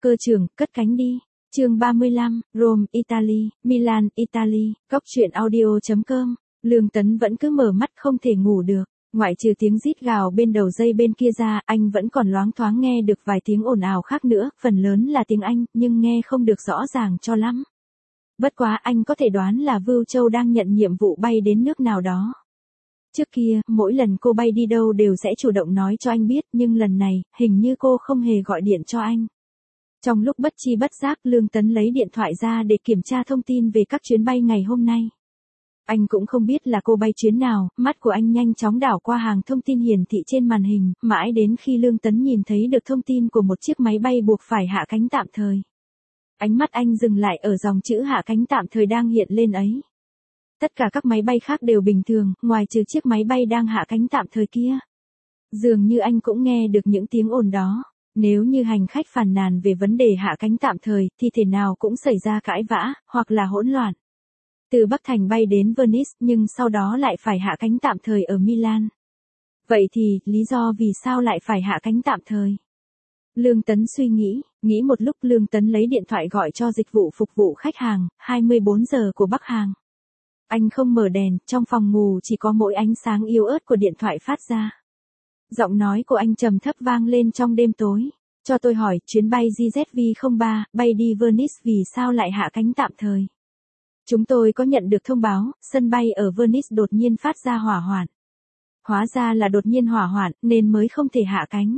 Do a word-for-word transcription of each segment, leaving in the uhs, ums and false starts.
cơ trưởng, cất cánh đi. Chương ba mươi lăm, Rome, Italy, Milan, Italy, Cóc truyện audio chấm com. Lương Tấn vẫn cứ mở mắt không thể ngủ được, ngoại trừ tiếng rít gào bên đầu dây bên kia ra, anh vẫn còn loáng thoáng nghe được vài tiếng ồn ào khác nữa, phần lớn là tiếng Anh, nhưng nghe không được rõ ràng cho lắm. Bất quá anh có thể đoán là Vưu Châu đang nhận nhiệm vụ bay đến nước nào đó. Trước kia, mỗi lần cô bay đi đâu đều sẽ chủ động nói cho anh biết, nhưng lần này, hình như cô không hề gọi điện cho anh. Trong lúc bất chi bất giác, Lương Tấn lấy điện thoại ra để kiểm tra thông tin về các chuyến bay ngày hôm nay. Anh cũng không biết là cô bay chuyến nào, mắt của anh nhanh chóng đảo qua hàng thông tin hiển thị trên màn hình, mãi đến khi Lương Tấn nhìn thấy được thông tin của một chiếc máy bay buộc phải hạ cánh tạm thời. Ánh mắt anh dừng lại ở dòng chữ hạ cánh tạm thời đang hiện lên ấy. Tất cả các máy bay khác đều bình thường, ngoài trừ chiếc máy bay đang hạ cánh tạm thời kia. Dường như anh cũng nghe được những tiếng ồn đó. Nếu như hành khách phàn nàn về vấn đề hạ cánh tạm thời, thì thể nào cũng xảy ra cãi vã, hoặc là hỗn loạn. Từ Bắc Thành bay đến Venice, nhưng sau đó lại phải hạ cánh tạm thời ở Milan. Vậy thì, lý do vì sao lại phải hạ cánh tạm thời? Lương Tấn suy nghĩ, nghĩ một lúc Lương Tấn lấy điện thoại gọi cho dịch vụ phục vụ khách hàng, hai mươi bốn giờ của Bắc Hàng. Anh không mở đèn, trong phòng ngủ chỉ có mỗi ánh sáng yếu ớt của điện thoại phát ra. Giọng nói của anh trầm thấp vang lên trong đêm tối. Cho tôi hỏi, chuyến bay G Z V không ba, bay đi Venice vì sao lại hạ cánh tạm thời? Chúng tôi có nhận được thông báo, sân bay ở Venice đột nhiên phát ra hỏa hoạn. Hóa ra là đột nhiên hỏa hoạn, nên mới không thể hạ cánh.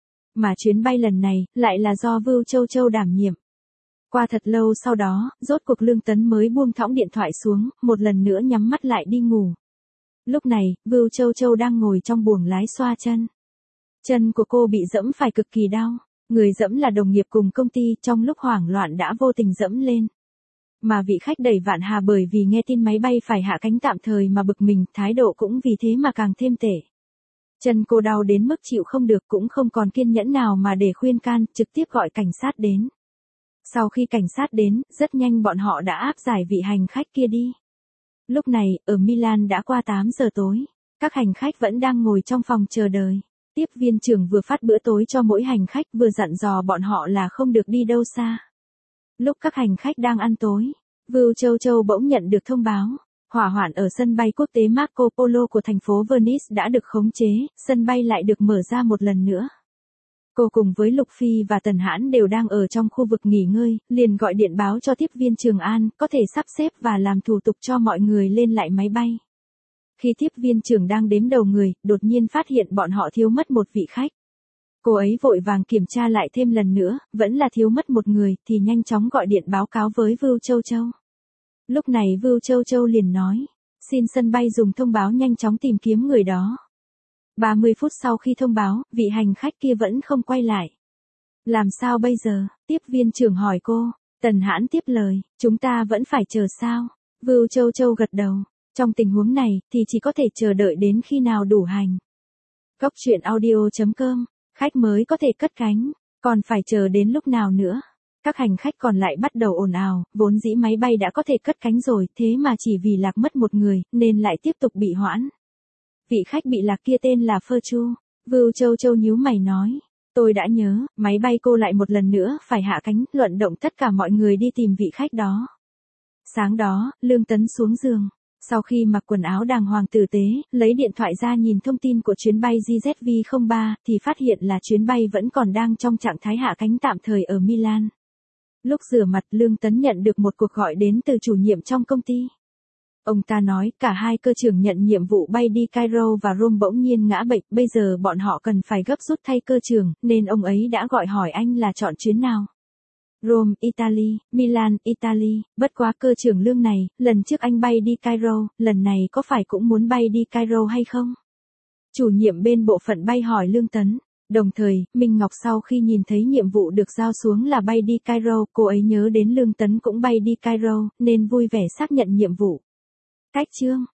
Mà chuyến bay lần này, lại là do Vưu Châu Châu đảm nhiệm. Qua thật lâu sau đó, rốt cuộc Lương Tấn mới buông thõng điện thoại xuống, một lần nữa nhắm mắt lại đi ngủ. Lúc này, Vưu Châu Châu đang ngồi trong buồng lái xoa chân. Chân của cô bị dẫm phải cực kỳ đau. Người dẫm là đồng nghiệp cùng công ty, trong lúc hoảng loạn đã vô tình dẫm lên. Mà vị khách đầy vạn hà bởi vì nghe tin máy bay phải hạ cánh tạm thời mà bực mình, thái độ cũng vì thế mà càng thêm tệ. Chân cô đau đến mức chịu không được, cũng không còn kiên nhẫn nào mà để khuyên can, trực tiếp gọi cảnh sát đến. Sau khi cảnh sát đến, rất nhanh bọn họ đã áp giải vị hành khách kia đi. Lúc này, ở Milan đã qua tám giờ tối. Các hành khách vẫn đang ngồi trong phòng chờ đợi. Tiếp viên trưởng vừa phát bữa tối cho mỗi hành khách, vừa dặn dò bọn họ là không được đi đâu xa. Lúc các hành khách đang ăn tối, Vưu Châu Châu bỗng nhận được thông báo. Hỏa hoạn ở sân bay quốc tế Marco Polo của thành phố Venice đã được khống chế, sân bay lại được mở ra một lần nữa. Cô cùng với Lục Phi và Tần Hãn đều đang ở trong khu vực nghỉ ngơi, liền gọi điện báo cho tiếp viên Trường An, có thể sắp xếp và làm thủ tục cho mọi người lên lại máy bay. Khi tiếp viên trưởng đang đếm đầu người, đột nhiên phát hiện bọn họ thiếu mất một vị khách. Cô ấy vội vàng kiểm tra lại thêm lần nữa, vẫn là thiếu mất một người, thì nhanh chóng gọi điện báo cáo với Vưu Châu Châu. Lúc này Vưu Châu Châu liền nói, xin sân bay dùng thông báo nhanh chóng tìm kiếm người đó. ba mươi phút sau khi thông báo, vị hành khách kia vẫn không quay lại. Làm sao bây giờ? Tiếp viên trưởng hỏi cô. Tần Hãn tiếp lời, chúng ta vẫn phải chờ sao? Vưu Châu Châu gật đầu. Trong tình huống này, thì chỉ có thể chờ đợi đến khi nào đủ hành. Cóc truyện audio chấm com, khách mới có thể cất cánh, còn phải chờ đến lúc nào nữa? Các hành khách còn lại bắt đầu ồn ào, vốn dĩ máy bay đã có thể cất cánh rồi, thế mà chỉ vì lạc mất một người, nên lại tiếp tục bị hoãn. Vị khách bị lạc kia tên là Phơ Chu. Vưu Châu Châu nhíu mày nói, tôi đã nhớ, máy bay cô lại một lần nữa phải hạ cánh, luận động tất cả mọi người đi tìm vị khách đó. Sáng đó, Lương Tấn xuống giường. Sau khi mặc quần áo đàng hoàng tử tế, lấy điện thoại ra nhìn thông tin của chuyến bay G Z V không ba, thì phát hiện là chuyến bay vẫn còn đang trong trạng thái hạ cánh tạm thời ở Milan. Lúc rửa mặt, Lương Tấn nhận được một cuộc gọi đến từ chủ nhiệm trong công ty. Ông ta nói, cả hai cơ trưởng nhận nhiệm vụ bay đi Cairo và Rome bỗng nhiên ngã bệnh, bây giờ bọn họ cần phải gấp rút thay cơ trưởng, nên ông ấy đã gọi hỏi anh là chọn chuyến nào. Rome, Italy, Milan, Italy, bất quá cơ trưởng Lương này, lần trước anh bay đi Cairo, lần này có phải cũng muốn bay đi Cairo hay không? Chủ nhiệm bên bộ phận bay hỏi Lương Tấn. Đồng thời, Minh Ngọc sau khi nhìn thấy nhiệm vụ được giao xuống là bay đi Cairo, cô ấy nhớ đến Lương Tấn cũng bay đi Cairo, nên vui vẻ xác nhận nhiệm vụ. Cách chương